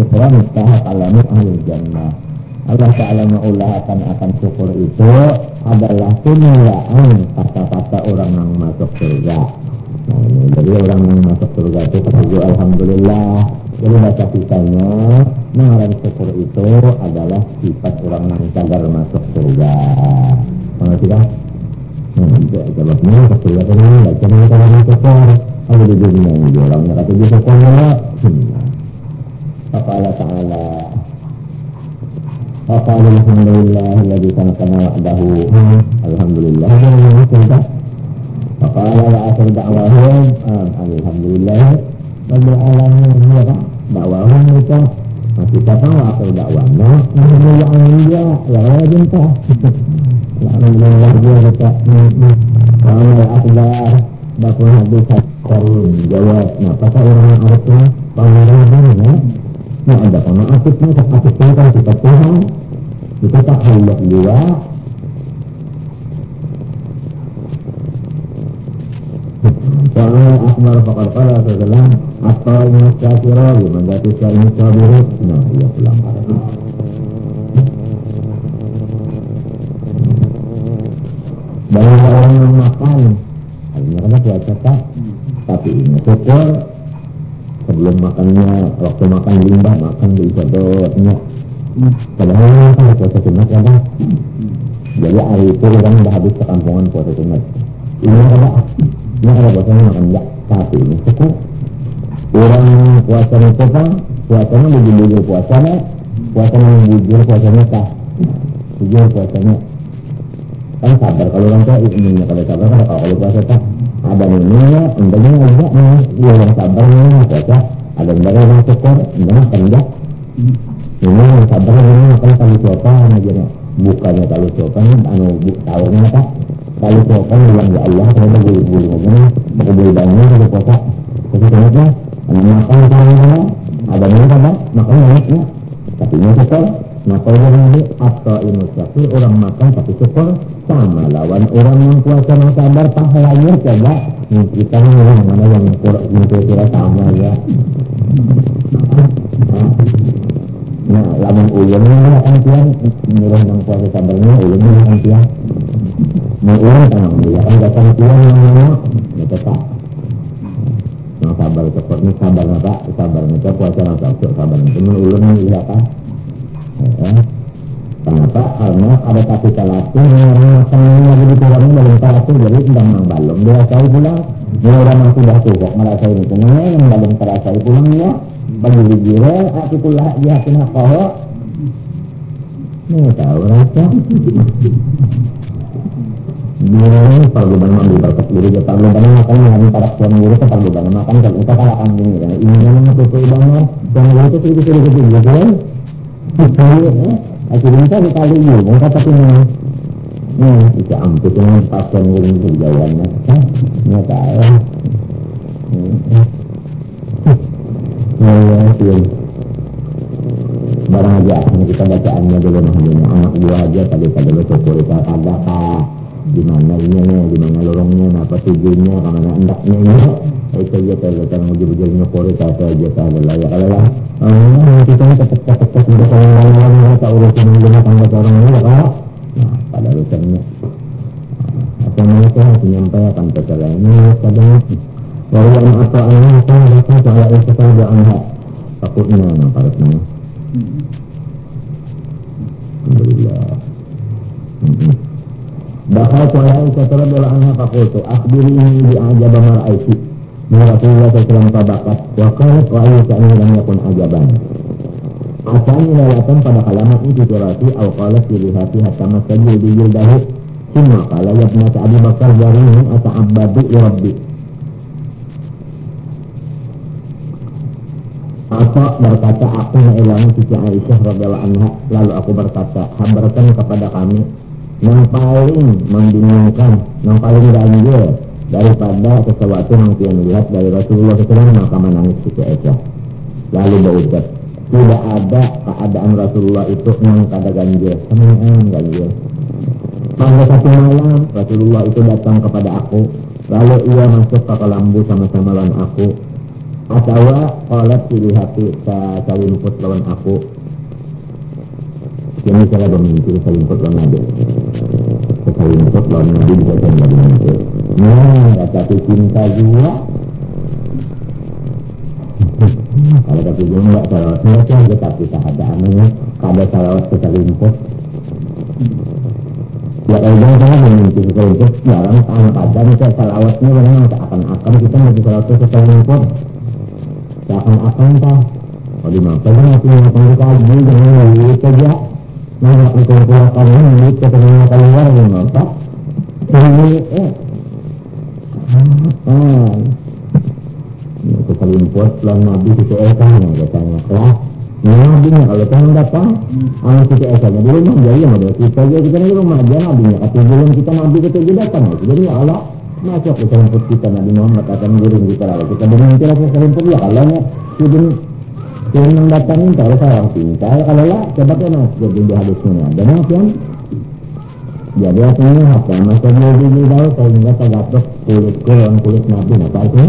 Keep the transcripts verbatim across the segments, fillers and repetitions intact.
syukran mustahak alamu ahli jannah. Allah Ta'ala mengulahkan akan syukur itu adalah penilaian kata-kata orang yang masuk surga. Nah ini, jadi orang yang masuk surga itu kata alhamdulillah. Jadi baca kisahnya, mengarang syukur itu adalah sifat orang yang sadar masuk surga. Mengerti kan? Nah, jawabnya ke surga itu ini, baca dengan cara syukur. Kalau di dunia ini orangnya kata dia syukurnya. Apa Allah Ta'ala Faqala alhamdulillah alladhi sanakana wa'dahu. Alhamdulillah. Faqala wa akhir da'wahum alhamdulillah rabbil alamin. Ya Pak, dakwahum itu masih kata wa akhir da'wahnya alhamdulillah ya Allah cinta. Alhamdulillah dia kata wa amal akbar bakul hadis korun jawab. Nah, kata orang Arabnya pengarangnya nah ada karena asiknya tak asiknya kan kita Tuhan kita tak halak dia Wa'ala akbar faqal qala sallam atau musyakira liman jatuh ini sabirut. Nah iya pulang arah banyak orang yang makan hanya karena puasa tak tapi ini syukur sebelum makannya, waktu makan limbah, makan di ibadatnya. Padahal kan puasa sunat ada. Jadi hari itu orang sudah habis kekampungan puasa sunat. Ini ada, ini ada puasanya makan ya, tapi ini cukup. Orang puasanya coba, puasanya bujur-bujur puasanya, puasanya bujur puasanya kah? Bujur puasanya. Kan sabar kalau orang tua ini kalau sabar kan kalau puasa tak. Ada minumnya, undangnya enggak nih, dia yang sabar nih, puasa. Ada undangnya yang syukur, undangnya kan enggak. Ini yang sabar ini makan kali sopan aja nih. Bukannya kalau sopan, anu tahunya apa? Kali sopan bilang ya Allah, saya mau beli-beli ngomongnya, mau beli banyak kalau puasa. Jadi kenapa? Makan kalau ada minum apa? Makan banyaknya. Tapi ini syukur. Nah kalau ini atau imusyakir orang makan tapi syukur sama lawan orang yang puasa yang sabar pahalanya coba kita yang mana yang kira-kira sama ya. Nah lawan ulumnya akan tiang orang yang puasa sabarnya ulumnya akan tiang ulum tangan dia akan datang tiang namanya ya tetap yang sabar seperti sabar apa sabar itu puasa yang sabar sabar itu ulumnya iya kan. Ya. Kenapa? Karena ada kaki kalatin yang makannya lagi di tulangnya dalam kalatin jadi tidak mangbalong dia tahu pulang dia orang yang sudah tukok merasa ini semuanya yang dalam terasa pulangnya bagi dijire aku pula dia kena kau ini tahu rasa ini perlu banget ambil berkat diri dia perlu banget makan dengan para suami diri itu perlu banget makan kalau kita kalahkan gini kan ini memang sesuai banget dan itu sedikit-sedikit juga kan aku minta sekali ini, mereka tapi ini, ini bisa ampun dengan pasien yang berjalannya, ini tahu, ya sih, barang aja, ini kita bacaannya dulu namanya anak buah aja tadi pada betul kita ada kah, di mana ini, di mana lorongnya, apa tujuannya, kemana hendaknya ini, itu aja kalau kita ngujur-ngujurnya pori kata aja kalau layak kalau oh, kita ini cepat-cepat untuk orang-orang tak urusin dengan tangga orang ini, Pak. Nah, pada urusannya, apa mereka harus menyampaikan kepada ini, pada orang atau anak itu mereka soal itu saja anak takutnya, nah, pada sini. Alhamdulillah. Bahkan soal itu terlalu anak fakultu, akhbir ini diajab maraiki. Rasulullah shallallahu alaihi wasallam tabakat wa qalat wa ayyukan lam yakun ajaban. Asalnya lalatan pada kalimat itu surati au qalat filihati hatta masajil di jildahi semua kala yabnat Abu Bakar jarini ata'abbadu rabbi. Apa berkata aku mengilangi Siti Aisyah radhiyallahu anha lalu aku berkata habarkan kepada kami yang paling membingungkan yang paling ganjil daripada sesuatu yang dia melihat dari Rasulullah shallallahu alaihi wasallam maka menangis Siti Aisyah. Lalu berucap tidak ada keadaan Rasulullah itu yang kada ganjil semuanya ganjil. Pada satu malam Rasulullah itu datang kepada aku lalu ia masuk ke lambu sama-sama dengan aku. Atawa qalat fi hati sa salimput lawan aku. Yang misalnya bermimpi salimput lawan Nabi. Salimput lawan Nabi bisa jadi mimpi. Nah, kata cinta juga. Kalau kata juga enggak salawatnya saja tapi tak ada anehnya. Kada salawat ke salimput. Ya kalau jangan memimpi salimput jarang anak ada misalnya salawatnya memang seakan-akan kita masih salawat ke salimput. Seakan-akan tak. Oh dimana kan masih mengatakan kaji jangan lihat saja. Nah, nak dikumpulkan ini ketemu keluar memang tak. Ini eh. Ah. Itu salimput lawan Nabi itu esanya katanya kelas. Nabinya kalau kan datang, anak kita esanya di rumah jadi modal kita aja kita di rumah aja nabinya. Ketujuan kita Nabi ketujuh datang. Jadi ya Allah masuk ke salimput kita Nabi Muhammad akan giring kita lalu kita bermimpi rasa salimput ya kalau nya sudah yang datangin kalau seorang pintar kalau lah coba kan jadi di hadisnya ada macam jadi asalnya apa masa dia di bawah sehingga terdapat kulit kulit kulit Nabi apa itu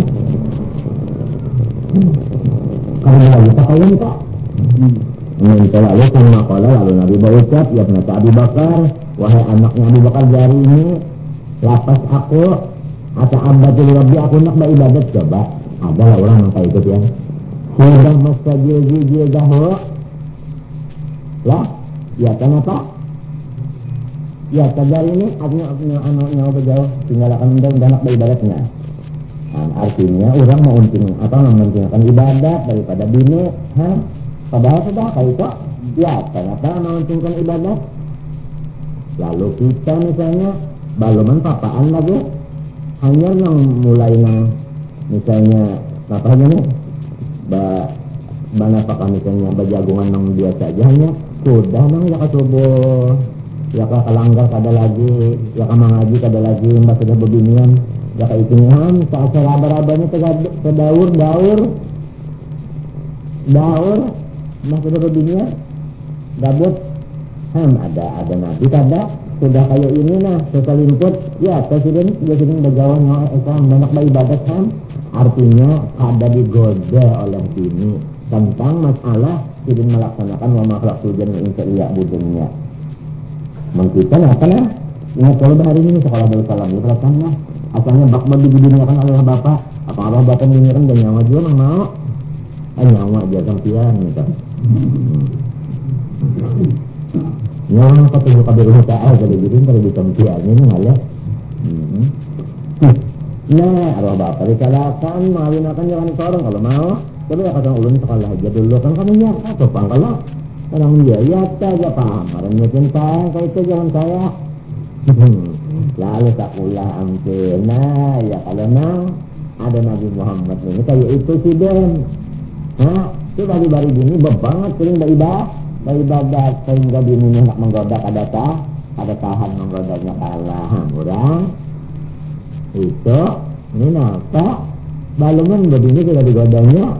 karena lagi pakaian tak minta lalu sama kala lalu Nabi berucap ya Nabi Abu Bakar wahai anaknya Abu Bakar jari ini lapas aku atau abadul Rabbi aku nak beribadat coba ada lah orang yang kayak itu ya sudah masa jil-jil dahulu lah ya kenapa ya kadar ini artinya anak-anak berjauh tinggalkan undang anak beribadatnya nah, artinya orang mau unting apa mementingkan ibadat daripada bini ha? Padahal sudah kayak itu ya kenapa mau untingkan ibadat lalu kita misalnya baluman papaan lagi hanya yang mulai nang misalnya apa aja nih ba bana apakah misalnya berjagungan nang biasa aja hanya sudah nang ya kasubuh ya ka kalanggar kada lagi ya ka mangaji kada lagi mbak sudah bebinian ya ka itingan sa acara barabanya ke daur daur daur mbak sudah bebinian gabut ham ada ada nabi kada sudah kayak ini nah sesalimput ya presiden sudah sering berjauhan nyawa Islam banyak beribadat ham artinya ada digoda oleh ini tentang masalah tidak melaksanakan wa makhluk tujuan yang iya budenya mengkita apa lah ingat kalau hari ini sekolah bersalam itu rasanya asalnya bak babi diduniakan oleh bapak apa Allah bapak diduniakan dan nyawa juga memang mau eh nyawa aja sampian gitu nyawa kata juga kabir ta'ala jadi jadi kalau di sampian ini malah nah, arwah bapak dikalakan, mawinakan jangan seorang kalau mau. Coba ya kata ulun sekolah aja dulu kan kamu ya, atau pang kalau orang dia ya saja paham. Orang nyetin saya, kayak itu jangan saya. Lalu takulah ampun. Nah, ya kalau nah ada Nabi Muhammad ini kayak itu sih Ben. Nah, itu dari bari gini bebanget sering beribadah, beribadah sehingga bini nak menggoda kada tah, ada tahan menggodanya kalah. Orang itu ini apa balungan begini tidak digodanya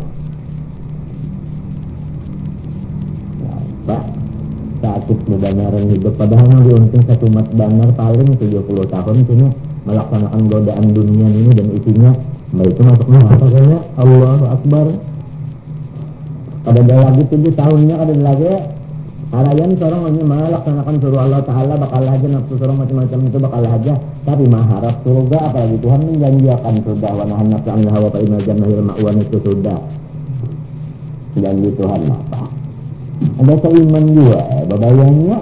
apa sakit bebanaran hidup padahal mau diunting satu mat banar paling tujuh puluh tahun sini melaksanakan godaan dunia ini dan isinya mbak itu masuknya apa kayaknya Allahu Akbar ada lagi tujuh tahunnya ada lagi harayan seorang hanya melaksanakan suruh Allah Ta'ala bakal aja nafsu seorang macam-macam itu bakal aja tapi maharap surga apalagi Tuhan menjanjikan surga wa nahan nafsu anil hawa fa innal jannata ma'wan itu sudah janji Tuhan apa ada seiman juga eh, babayangnya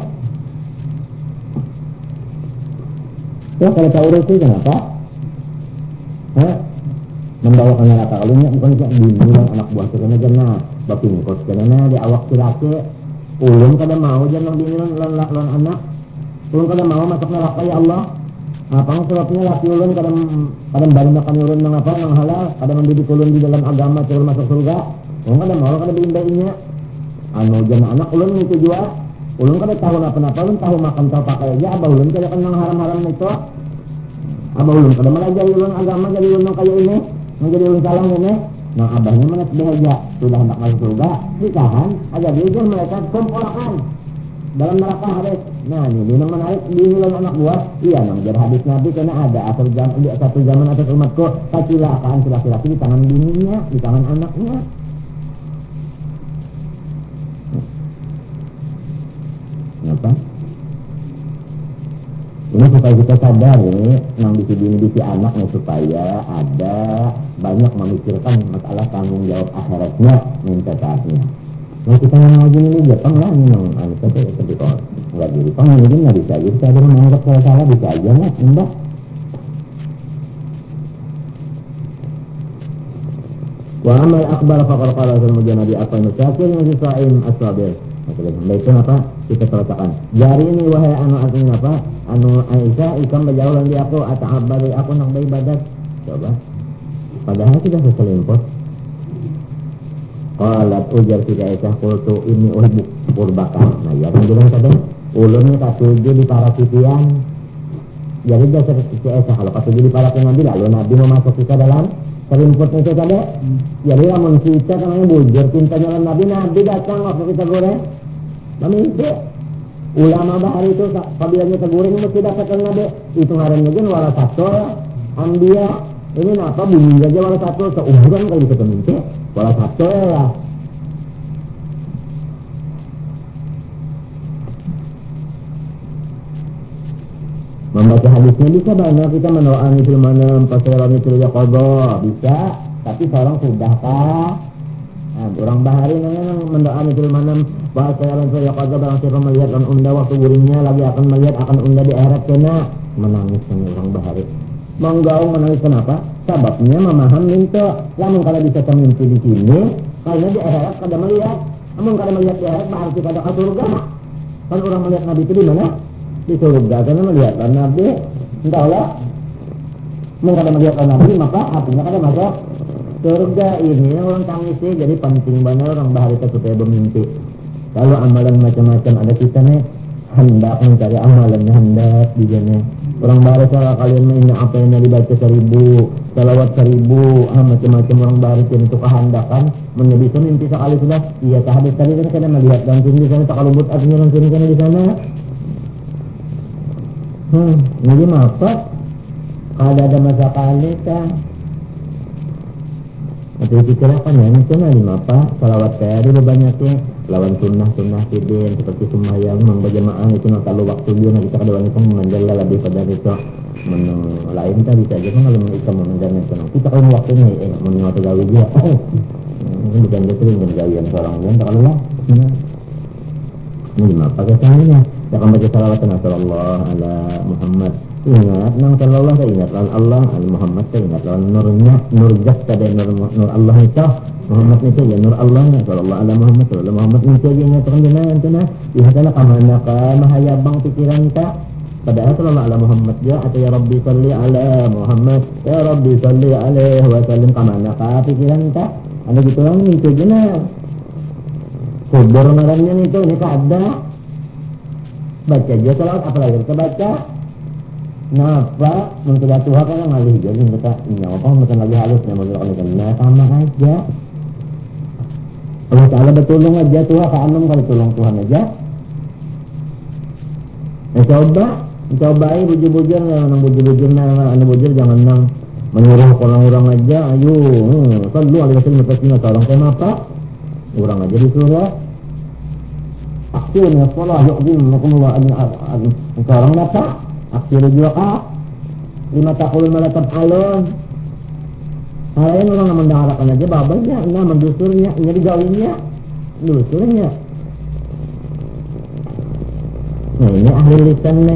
ya kalau tahu itu kenapa Hah? membawakan neraka kalau nya bukan kayak bimbingan anak buah sekena jannah bapingkos karena di awak silake ulun kada mau jangan bingung lan lan anak ulun kada mau masuk neraka ya Allah apa sebabnya laki ulun kada kada bali makan ulun nang apa nang halal kada mendidik ulun di dalam agama cara masuk surga ulun kada mau kada bimbingnya anu jangan anak ulun itu juga ulun kada tahu apa-apa ulun tahu makan tahu pakai aja abah ulun kada kenal haram-haram itu abah ulun kada melajari ulun agama jadi ulun kayak ini menjadi ulun salah ini. Nah abahnya mana sebahagia sudah hendak masuk surga nikahan aja diujar mereka kumpulkan dalam neraka hadis. Nah ini ini menarik diulang anak buah. Iya nang jadi hadis Nabi karena ada asal zaman di satu zaman atas umatku kecelakaan laki-laki di tangan bininya, di tangan anaknya. Kenapa? Ini supaya kita sadar ini nang di sini di si anaknya supaya ada banyak memikirkan masalah tanggung jawab akhiratnya minta saatnya. Nah kita ngaji ini Jepang lah ini nang anu tadi seperti kau nggak jadi Jepang ini nggak bisa jadi saya ada menganggap saya salah bisa aja lah enggak. Wa amal akbar faqad qala al-mujahid Nabi apa yang syakir yang saim as-sabir. Nah itu apa kita selesaikan. Jari ini wahai anu artinya apa? Anu Aisyah ikam berjauhan di aku atau abadi aku nak beribadat. Coba. Padahal sudah seselimput. Qalat ujar si Aisyah qultu inni uhibbu qurbaka. Nah ya kan bilang tadi ulunnya katuju di para sitian. Jadi dia si Aisyah kalau katuju di para Nabi lalu Nabi memasuk kita dalam selimput itu tadi. Jadi lamun kita namanya bujur cintanya dalam Nabi Nabi datang waktu kita goreng. Meminta ulama bahari itu apabila kita goreng mesti dapatkan Nabi. Itu ngarannya kan wala satu ambia. Ini apa bunyi aja wala satu seumuran kalau kita minta. Wala satu ya. Membaca hadisnya bisa banyak kita mendoakan itu mana pasaran itu ya qadha bisa tapi seorang sudahkah? Nah, orang bahari namanya mendoakan itu mana pasaran itu ya qadha barang siapa melihat dan unda waktu guringnya lagi akan melihat akan unda di akhirat kena menangis dengan orang bahari. Menggaung menangis kenapa? Sebabnya memaham minta. Namun kalau bisa semimpi di sini, karena di akhirat kada melihat. Namun kada melihat di akhirat berarti kada ke surga. Kan orang melihat Nabi itu di mana? Di surga. Karena melihat Nabi, entahlah. Namun kada melihat Nabi, maka artinya kada masuk surga. Ini orang tangis sih. Jadi penting banget orang bahari itu supaya bermimpi. Kalau amalan macam-macam ada kita nih, hendak mencari amalannya hendak di sana. Orang baru salah kalian mainnya apa yang dibaca seribu, salawat seribu, ah, macam-macam orang baru itu kehendakan menjadi mimpi sekali sudah. Iya hadis tadi kan kita melihat langsung di sana tak kalubut artinya langsung kan di sana. Hmm, jadi apa? Kalau ada masa kali kan. Nanti dikirakan ya, misalnya lima apa? Salawat saya dulu banyaknya. Lawan sunnah-sunnah sidin seperti sembahyang membajamaah itu nak kalau waktu dia nak kita kada wanita menjala lebih pada itu menu lain tadi saja kan kalau kita menjana itu kita kalau waktunya eh menu atau gawe dia ini bukan sering bergawian seorang yang tak kalau lah ini apa kesannya ya kan baca salawat Allah ala Muhammad ingat nang sallallahu alaihi ingat Allah al Muhammad ingat nurnya nur jasta dan nur nur Allah itu Muhammad itu ya nur Allah ya sallallahu alaihi Muhammad sallallahu Muhammad itu aja nyatakan jenengan cenah ihsana kamana ka mahayabang pikiran ka padahal sallallahu alaihi Muhammad ya atau ya Rabbi salli ala Muhammad ya Rabbi salli alaihi wa sallim kamana ka pikiran ka ada gitu orang itu jenah kubur ngarannya itu ini kada baca aja salawat apalagi kita baca napa mencoba Tuhan kan ngalih jadi kita nyawa macam lagi halusnya mau oleh kena sama aja. Allah Ta'ala bertolong aja Tuhan ke anum kalau tolong Tuhan aja. Nah coba, cobain bujur-bujur, nang bujur-bujur, nang bujur jangan nang menyuruh orang-orang aja. Ayo, selalu alih wasallam berkata seorang kena apa? Orang aja disuruh. Aksirnya sekolah, yukzim, makumullah, seorang apa? Aksir juga kah? Lima takulun malatab alun. Halain orang mendengarkan aja babanya, nah mendusurnya, ini digawinnya, dusurnya. Nah ini ahli lisannya.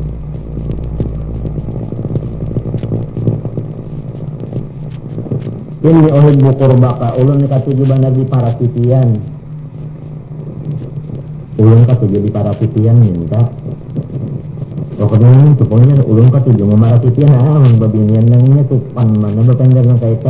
Ini uhibbu qurbaka, ulun katuju Nabi para titian. Ulun katuju di para titian minta. Pokoknya pokoknya ulun katuju marah titian, ah, membabinian nangnya tupan mana berpendar nang kaita.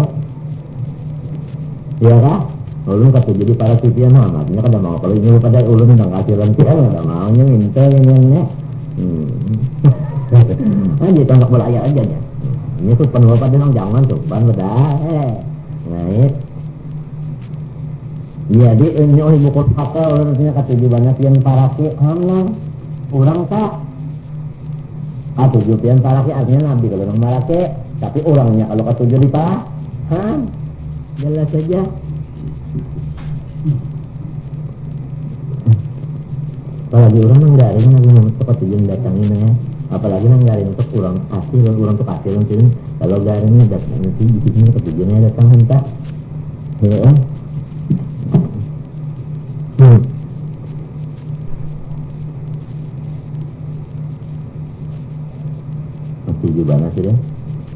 Ya kah? Ulun katuju di para titian, ah, artinya kada mau kalau ini pada ulun nang kasih lantian, kada maunya minta yang hmm. Aja tangkap bola aja aja nya. Ini tupan bapak dia nang jangan tupan beda. Eh. Naik. Jadi ini oh ibu kota urangnya katujuh banyak yang parake hamna urang tak katujuh pian parake artinya nabi kalau orang parake tapi orangnya kalau katujuh di paham jelas saja. Apalagi orang menggaring lagi untuk katujuh datangin ya. Apalagi menggaring untuk orang asli orang untuk asli mungkin kalau garingnya datang nanti di sini katujuhnya datang hentak ya. Hmm. Setuju banget sih deh.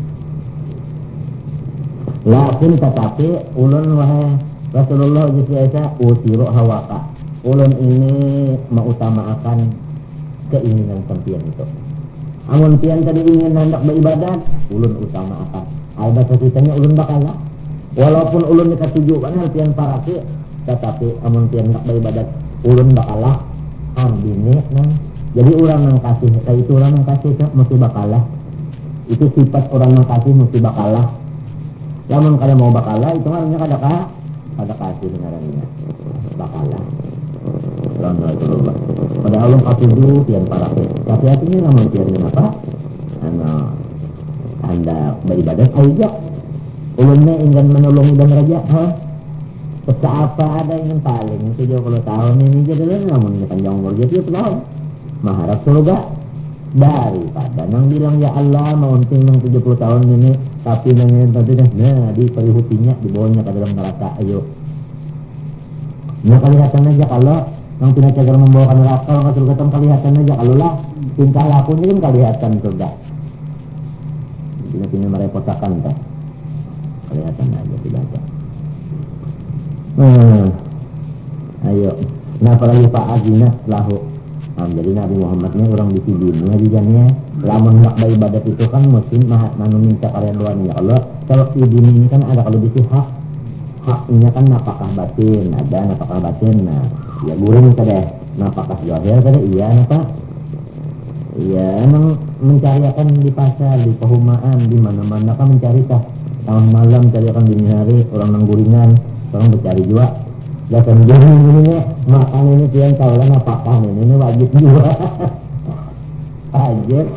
Lakin tetapi ulun wahai Rasulullah Jisyai'isa utiru hawaka. Ulun ini mengutamakan keinginan sampian itu. Amun pian tadi ingin hendak beribadat, ulun utamakan. Albat sesitanya ulun bakalah. Walaupun ulun dikatuju kan pian parake tetapi amun pian nak beribadat ulun bakalah ambine nah jadi orang yang kasih kayak itu orang yang kasih mesti bakalah itu sifat orang yang kasih mesti bakalah lamun kada mau bakalah itu artinya kada ka kada kasih dengarannya bakalah orang Rasulullah pada ulun katuju pian parake tapi artinya lamun pian apa ana anda beribadat aja ulunnya ingin menolong dan raja ha apa ada yang paling tujuh puluh tahun ini jadi namun panjang umur jadi tahun mengharap surga daripada nang bilang ya Allah mau unting nang tujuh puluh tahun ini tapi nang tadi dah nah di perihutinya dibawanya ke dalam neraka ayo nah kelihatan aja kalau nang tina cagar membawa ke neraka ke surga tam kelihatan aja kalau lah tingkah lakunya kan kelihatan surga tina-tina merepotkan tak kelihatan aja tidak ada. Hmm. Ayo. Nah apalagi Pak Azinas lahu. Nah, jadi Nabi Muhammadnya orang di sini hadijannya. Lamun nak beribadat itu kan mesti manu minta karya luar ya Allah. Kalau di dunia ini kan ada kalau di hak haknya kan napakah batin ada napakah batin. Nah ya guring kadeh napakah zahir kadeh iya napa? Iya emang mencariakan di pasar di perumahan di mana-mana kan mencari tah tahun malam cariakan dini hari orang nangguringan orang bercari juga dan ini makan ini pian tahu lah apakah ini ini wajib juga wajib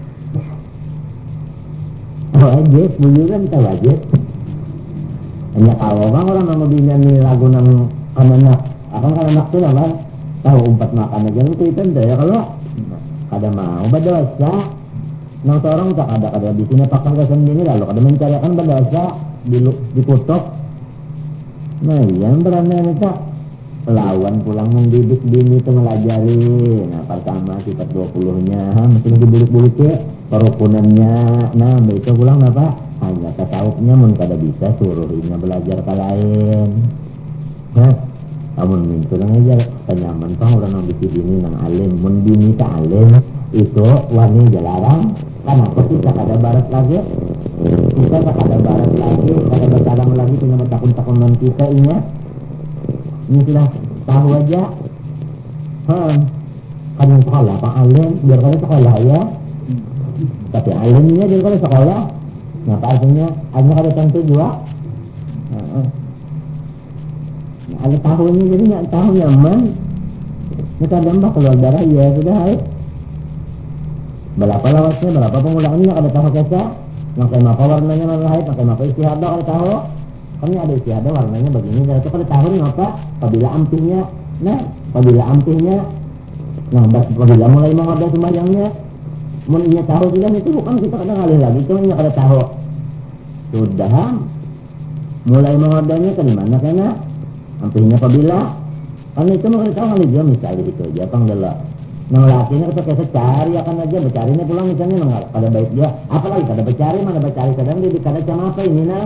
wajib dulu kan tak wajib hanya kalau bang orang nama bina nih lagu nang anak akan kan anak tuh nama tahu umpat makan aja itu itu ya kalau kada mau berdosa nang seorang tak ada kada di sini pakai kesan ini lalu kada mencarikan berdosa di dikutuk. Nah yang beranda kita lawan pulang mendidik bini itu melajari. Nah pertama sifat dua puluhnya mesti dibulik-bulik ya kerukunannya. Nah itu pulang apa hanya tasawufnya mun kada bisa suruhnya belajar ke lain. Nah namun mintu lang aja kenyaman pang orang nang bisi bini nang alim mun bini tak alim itu wani dilarang kenapa kita kada barat lagi kita kada barat lagi kada bersalam lagi punya takun-takunan kita ini ini sudah tahu aja hmm. Kan yang sekolah pak alim biar kada sekolah ya tapi alimnya biar kada sekolah nah apa artinya artinya kada tentu juga nah, ada tahunya jadi nggak tahu nyaman ini kadang mbak keluar darah ya sudah hai berapa lawasnya berapa pengulaannya ada tahu kesah pakai maka warnanya mana hai pakai maka istihadah ada tahu kan ini ada istihadah warnanya begini dan itu kada tahu ngapa apabila ampihnya nah apabila ampihnya nah apabila mulai mengodah sembahyangnya mulainya tahu juga itu bukan kita kadang ngalih lagi itu hanya kada tahu sudah mulai mengodahnya ke mana kena ampihnya apabila kan itu mau tahu kali dia misalnya gitu aja apa enggak lah nang lakinya kita kayak secari akan aja bercarinya pulang misalnya nang kada baik dia apalagi kada bercari mana bercari kadang dia kada cama apa ini nang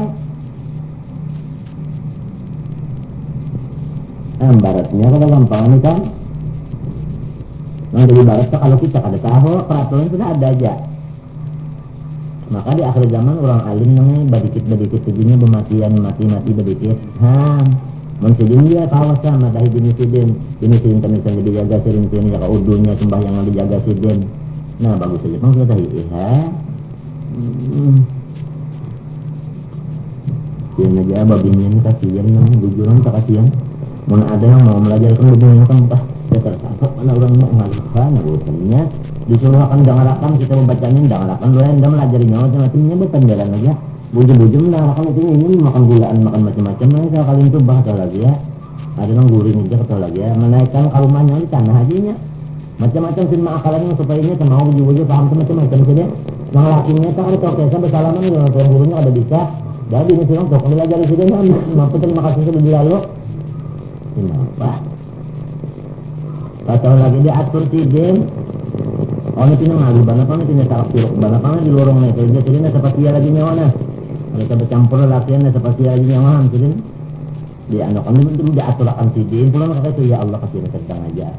nah baratnya kada gampang nih kan nang jadi barat kalau kita kada tahu peraturan sudah ada aja maka di akhir zaman orang alim namanya badikit-badikit sejinya bematian mati-mati badikit ha Mensidin dia kawas sama dari jenis sidin jenis sidin kan bisa dijaga sidin sidin jaga udunya sembahyang yang dijaga sidin nah bagus saja bang sudah iya hmm. Sian aja babinya ini kasihan namanya bujuran tak kasihan Mana ada yang mau belajar kan begini kan ah ya tersangkap mana orang mau ngalihkan urusannya disuruh akan dengarakan kita membacain dengarakan dulu yang melajarinya macam-macamnya bukan jalan aja bujum-bujum dengarakan itu ini makan gulaan makan macam-macam nah kalau kalian tuh bahas lagi ya ada yang guring aja kata lagi ya menaikkan kalumahnya di tanah hajinya macam-macam sih akalannya supaya ini mau bujum-bujum paham macam-macam saja nah lakinya tak ada tokesa bersalaman dengan tuan gurunya ada bisa jadi ini sih untuk belajar di sini nah terima kasih sudah lalu kenapa? Kata lagi dia atur sidin. Oh ini tina ngalu bana pana tina tak pirok bana pana di lorong nih. Jadi sidin seperti lagi nyawa nah. Kalau bercampur lakian seperti lagi nyawa sidin. Dia anak kami itu dia atur akan sidin. Pulang kata itu ya Allah kasih sedang aja.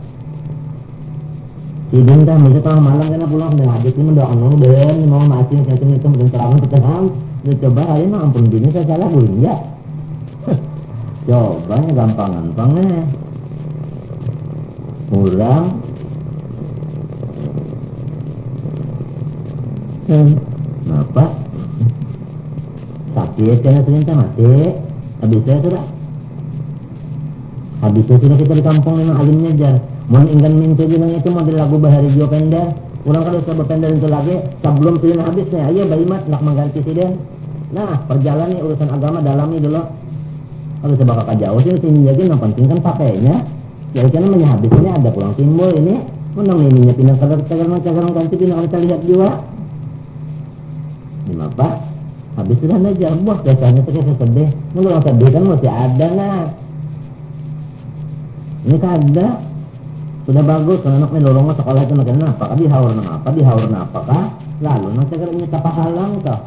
Sidin dah mesti tengah malam kena pulang dengan hadis ini mendoakan orang dan mau masing macam itu dan terang terang. Dia coba hari ini ampun bini saya salah boleh ya. Cobanya gampang-gampangnya kurang hmm. Kenapa? Sakit karena ternyata mati habisnya sudah habisnya sudah kita di kampung memang alimnya jar mau ingin minta jenang itu model lagu bahari jua pendar kurang kalau saya berpendar itu lagi sebelum sudah habisnya ayo baimat nak mengganti sidin nah perjalanan nih urusan agama dalami dulu kalau saya bakal jauh sih sini jadi yang penting kan pakainya jadi karena menyahabis ini ada pulang timbul ini menang ininya pindah kadang-kadang kadang ganti pindah kita lihat juga kenapa habis sudah aja bos biasanya tuh kayak sedih ini orang sedih kan masih ada nah ini kan ada sudah bagus kalau anak mendorong sekolah itu makin apa di haur apa di haur apa kah lalu nanti kalau ini apa halang kah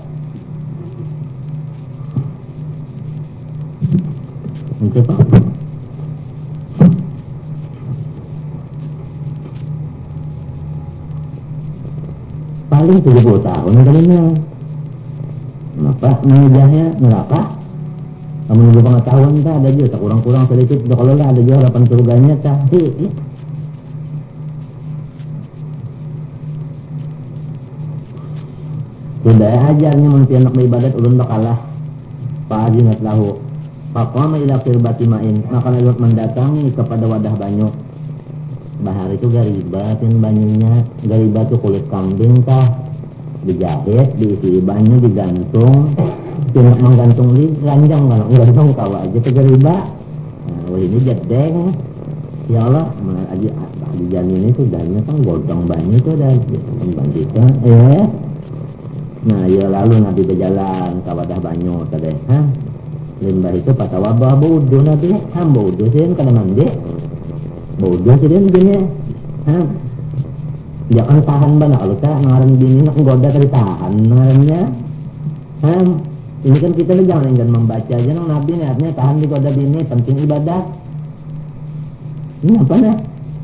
untuk paling tujuh puluh tahun kalinya kenapa mengejahnya kenapa kamu nunggu pengetahuan tak ada juga tak kurang-kurang sedikit kalau lah ada juga harapan surganya tak sudah ajarnya mesti anak beribadat ulun tak kalah fa'ajinat lahu faqama ila firbati ma'in maka lalu mendatangi kepada wadah banyu bahar itu garibatin banyunya garibat itu kulit kambing kah dijahit diisi banyu digantung tidak menggantung di ranjang kalau gantung kau aja ke garibat nah ini jedeng ya Allah aja di jalan ini sudahnya kan godong banyu itu dah banditnya eh nah ya lalu nabi berjalan ke wadah banyu tadi ha limbah itu pas wabah bodoh nabi ham bodoh sih kan mandi bodoh sih dia begini ham dia kan tahan banget kalau tak ngarang bini nak goda kali tahan ngarannya ham ini kan kita lu jangan jangan membaca aja nang nabi niatnya tahan di goda bini penting ibadah ini apa nih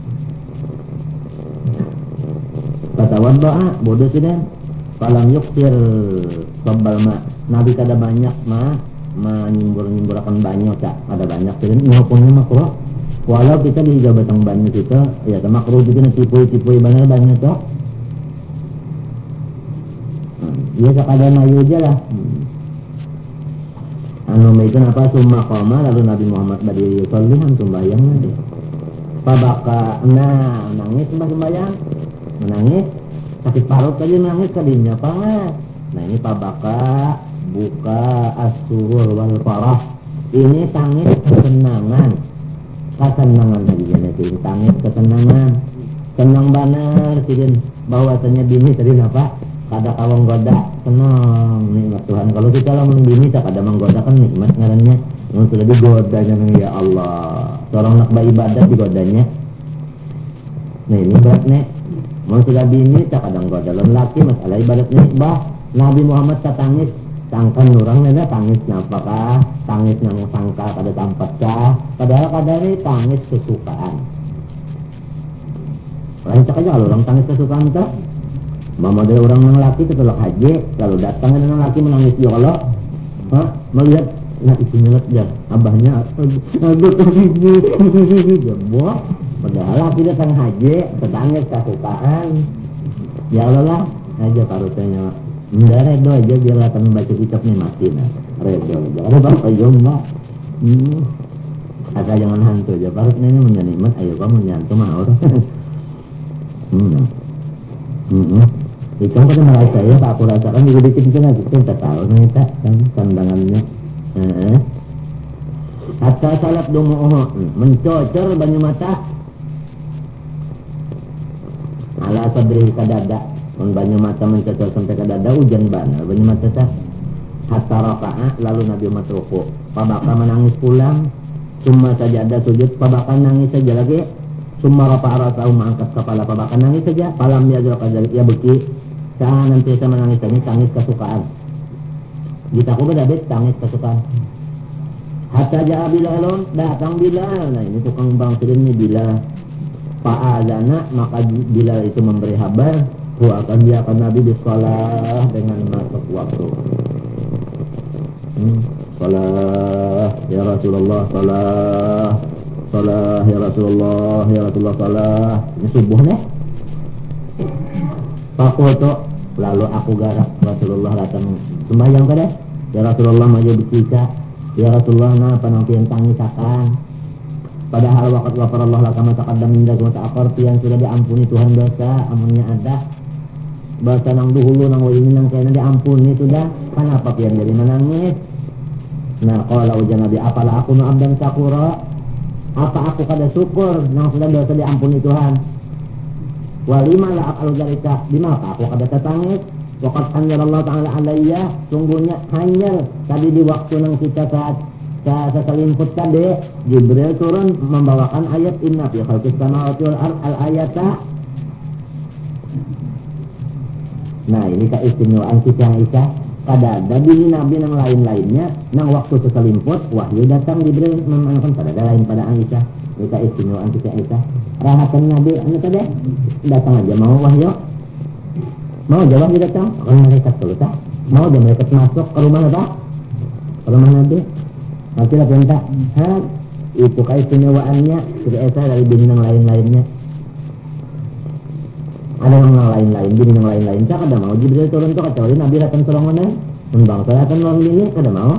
kata wabah bodoh sih dia falam yuksir sabal ma nabi kada banyak ma menyimbur-nyimburkan banyak tak ada banyak jadi maupun makruh walau kita di juga batang banyak kita ya sama makruh juga tipu-tipu banyak banyak tak iya sekadar mayu aja lah anu itu apa summa qama lalu Nabi Muhammad berdiri yusallihan sembahyang nanti pabaka nah nangis sembahyang menangis sakit parut aja nangis kadinya apa nah ini pabaka buka as-surur wal farah ini tangis kesenangan kesenangan tadi jadi tangis kesenangan senang benar sidin bahwasanya bini tadi apa kada kawang goda senang nikmat Tuhan kalau kita lamun bini tak ada menggoda kan nikmat ngarannya yang sudah digodanya ya Allah seorang nak beribadat digodanya nah ini berat nih mau sudah bini tak ada goda lawan laki masalah ibadat nih bah Nabi Muhammad tak tangis sangkan orang nada tangis apakah tangis nang sangka kada tampat kah padahal kadari tangis kesukaan lain cak aja kalau orang tangis kesukaan tak mama dari orang nang laki setelah haji kalau datang ada nang laki menangis ya Allah ha melihat nah itu nyelet ya abahnya aduh haji jebok padahal laki datang haji tangis kesukaan ya Allah lah aja parutnya Nggak redo aja biar akan membaca kitabnya mati nah redo aja ada bapak jomba hmm. Kata jangan hantu aja. Baru ini menyanyimat, ayo kamu nyantu mau. Hmm. Hmm. Ikan pada mulai saya, tak aku rasakan juga bikin-bikin aja. Kita tahu nih tak kan pandangannya. Eh. Hatta salat dumu'uh, mencocor banyu mata. Ala sadri kadada, mun banyu mata mencocor sampai kadada hujan bana banyu mata tak. Hatta raka'a, lalu Nabi Muhammad ruku. Pabaka menangis pulang. Summa sajadah sujud, pabaka nangis saja lagi. Summa rafa'a ra'sahu, mengangkat kepala, pabaka nangis saja. Falam yajra kadzalik, ya beki. Saya nanti saya menangis ini tangis kesukaan. Kita aku berdabit tangis kesukaan. Hatta ja'a Bilalun, datang Bilal. Nah ini tukang bang sirin ini Bilal. Fa'adana, maka Bilal itu memberi kabar. Hu akan dia akan Nabi bisalah dengan masuk waktu. Hmm. Salah ya Rasulullah, salah, salah ya Rasulullah, ya Rasulullah salah. Ini subuh nih. Fakultu, lalu aku garap Rasulullah datang sembahyang kada. Ya Rasulullah maju bercika. Ya Rasulullah na panang pian tangisakan. Padahal waqat ghafarallahu laka ma taqaddama min dzambika wa ta'akhkhar, pian sudah diampuni Tuhan dosa, amunnya ada. Bahasa nang duhulu nang ini nang kena diampuni sudah. Kenapa pian jadi menangis? Nah, qala ujan Nabi, apalah aku nu abdan syakura? Apa aku kada syukur nang sudah dosa diampuni Tuhan? Walima la aqalu dzalika, bima aku kada tetangis? Waqad anzalallahu ta'ala alayya, sungguhnya hanya tadi di waktu nang kita saat saat selimput tadi Jibril turun membawakan ayat inna fi khalqis samawati wal ardh al-ayata. Nah, ini keistimewaan kita Aisyah. Pada ada bini Nabi yang lain-lainnya, nang waktu seselimput wahyu datang Jibril memanggilkan pada lain pada Aisyah. Ini keistimewaan kita Aisyah. Rahatan Nabi anu tadi datang aja mau wahyu. Mau jawab dia datang, orang mereka selesai. Mau dia mereka masuk ke rumah apa? Ke rumah Nabi. Nanti lah perintah. Ha, itu keistimewaannya kita Aisyah dari bini yang lain-lainnya. Ada yang lain-lain, bini yang lain-lain. Tak ada mau Jibril turun tu kecuali Nabi datang serongonan. Membang saya akan orang ini kada mau.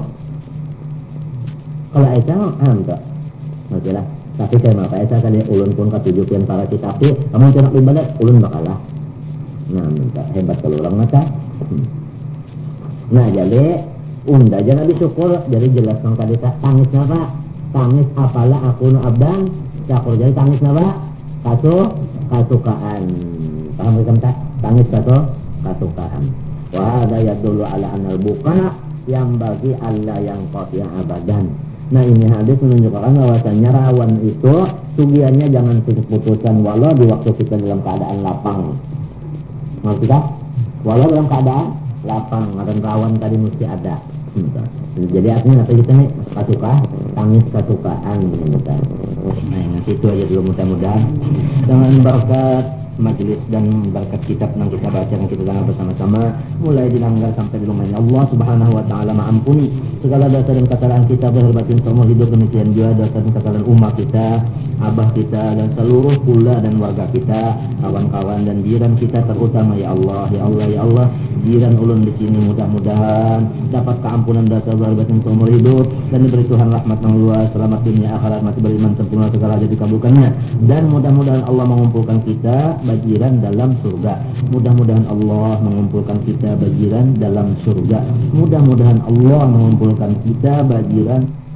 Kalau Aisyah mau, ah enggak. Oke lah. Tapi saya mau Aisyah tadi ulun pun ketujuan para kita. Tapi kamu tidak ibadat, ulun bakalah. Nah, minta hebat kalau orang mata. Hmm. Nah, jadi unda aja Nabi syukur. Jadi jelas nang tadi tangis apa? Tangis apalah aku nu abdan syukur. Jadi tangis apa? Kasu kasukaan. Paham bukan tak? Tangis kasu kasukaan. Wa ada yadullu ala anal buka yang bagi Allah yang qati'a abadan. Nah, ini hadis menunjukkan bahwasanya rawan itu sugiannya jangan putus-putusan walau di waktu kita dalam keadaan lapang. Maksud tak? Walau dalam keadaan lapang dan rawan tadi mesti ada. Jadi artinya apa kita nih? Kasuka, tangis kasukaan begitu. Nah, yang itu aja dulu mudah-mudahan dengan berkat majelis dan berkat kitab yang kita baca dan kita dengar bersama-sama mulai dilanggar sampai di rumahnya Allah Subhanahu wa taala mengampuni segala dosa dan kesalahan kita berbatin seumur hidup, demikian juga dosa dan kesalahan umat kita, abah kita dan seluruh pula dan warga kita, kawan-kawan dan jiran kita terutama ya Allah, ya Allah, ya Allah, jiran ulun di sini mudah-mudahan dapat keampunan dosa berbatin seumur hidup dan diberi Tuhan rahmat yang luas, selamat dunia akhirat, mati beriman sempurna segala jadi dikabulkannya dan mudah-mudahan Allah mengumpulkan kita bajiran dalam surga. Mudah-mudahan Allah mengumpulkan kita bajiran dalam surga. Mudah-mudahan Allah mengumpulkan kita bajiran